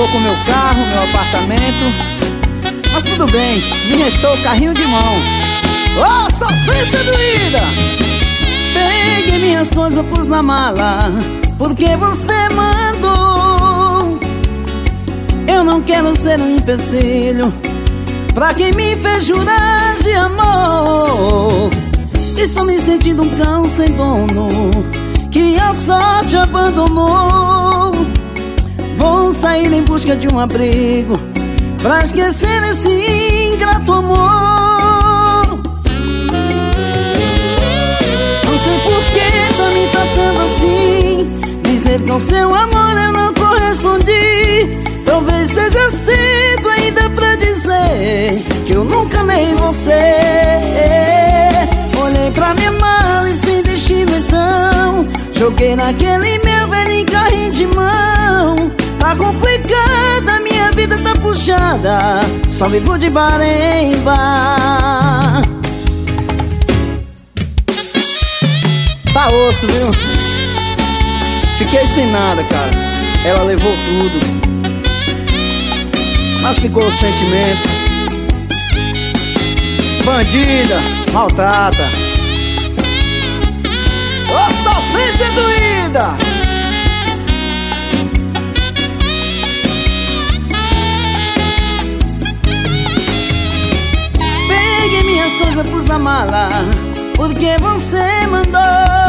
ficou com meu carro, meu apartamento, mas tudo bem, me restou o carrinho de mão. Oh, sofrência doída! Peguei minhas coisas, pus na mala, porque você mandou. Eu não quero ser um empecilho pra quem me fez jurar de amor. Estou me sentindo um cão sem dono que a sorte abandonou. Vou sair em busca de um abrigo pra esquecer esse ingrato amor. Não sei por que tá me tratando assim, dizer que ao seu amor eu não correspondi. Talvez seja cedo ainda pra dizer que eu nunca amei você. Olhei pra minha mala e sem destino então joguei naquele meu velho carrinho de mão. Tá complicada, minha vida tá puxada, só vivo de bar em bar. Tá osso, viu? Fiquei sem nada, cara. Ela levou tudo, mas ficou o sentimento. Bandida, maltrata. Ô, sofrência doída! Peguei minhas coisas, pus na mala, porque você mandou.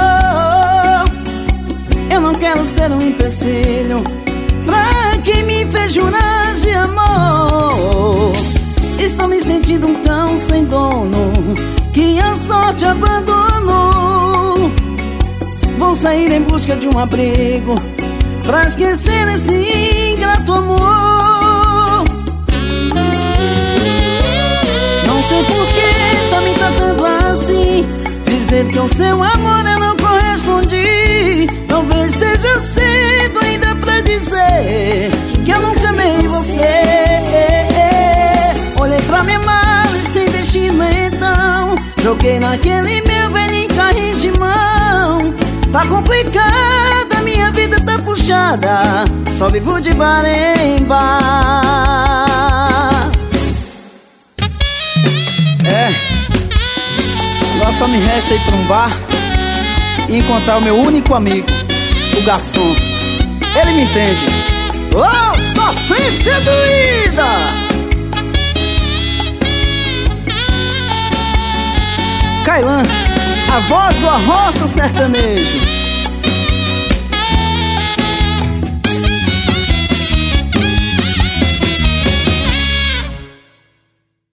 Eu não quero ser um empecilho pra quem me fez jurar de amor. Estou me sentindo um cão sem dono que a sorte abandonou. Vou sair em busca de um abrigo pra esquecer esse ingrato amor. Não sei por que tá me tratando assim, dizer que ao seu amor eu não correspondi. Talvez seja cedo ainda pra dizer que eu nunca amei você. Olhei pra minha mala e sem destino então joguei naquele meu velho carrinho de mão. Tá complicada, minha vida tá puxada, só vivo de bar em bar. Agora só me resta ir pra um bar e encontrar o meu único amigo, o garçom. Ele me entende. Oh, sofrência doída! Kailan, a voz do arrocha sertanejo.